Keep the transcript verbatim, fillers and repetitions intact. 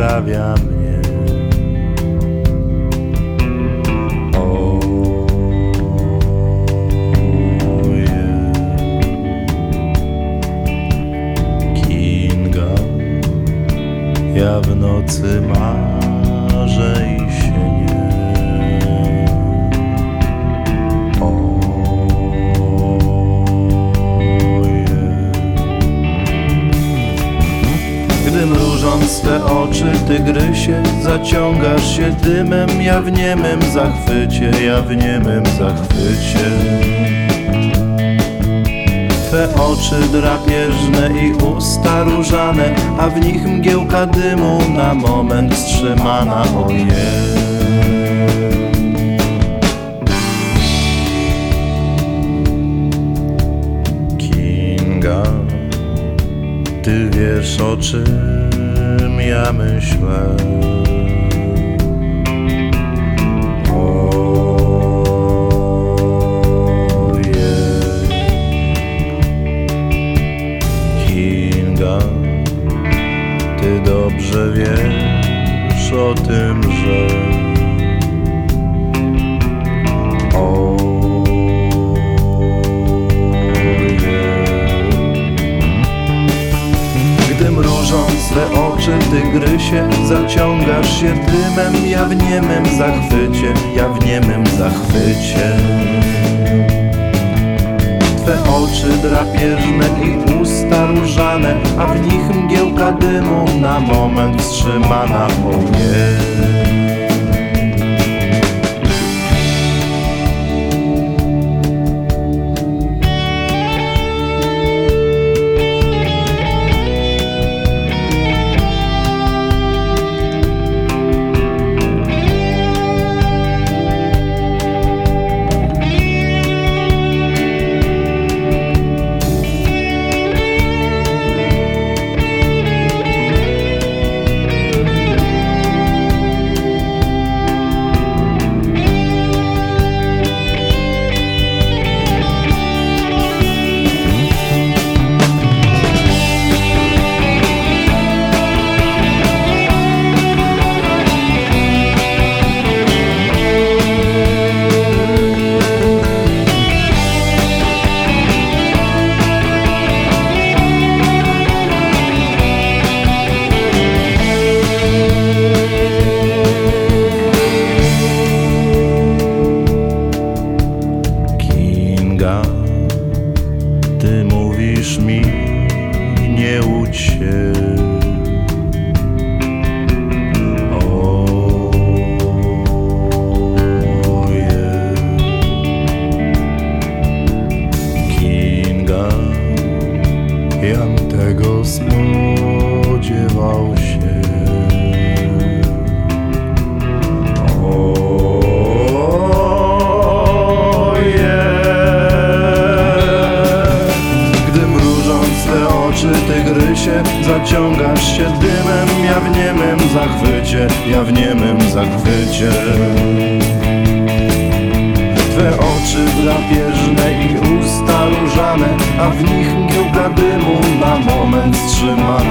sprawia mnie. Oje, Kinga, ja w nocy marzę i śnię. Gdy mrużąc swe oczy, tygrysie, zaciągasz się dymem, ja w niemym zachwycie, ja w niemym zachwycie. Twe oczy drapieżne i usta różane, a w nich mgiełka dymu na moment wstrzymana, ojej. Kinga, ty wiesz, o czym ja myślę. Ojej, Kinga, ty dobrze wiesz o tym, że mrużąc swe oczy, tygrysie, zaciągasz się dymem, ja w niemym zachwycie, ja w niemym zachwycie. Twe oczy drapieżne i usta różane, a w nich mgiełka dymu na moment wstrzymana, ojej. Ty mówisz mi, nie łudź się. Ojej, Kinga, jam tego spodziewał się. Tygrysie, zaciągasz się dymem, ja w niemym zachwycie, ja w niemym zachwycie. Twe oczy drapieżne i usta różane, a w nich mgiełka dymu na moment wstrzymana.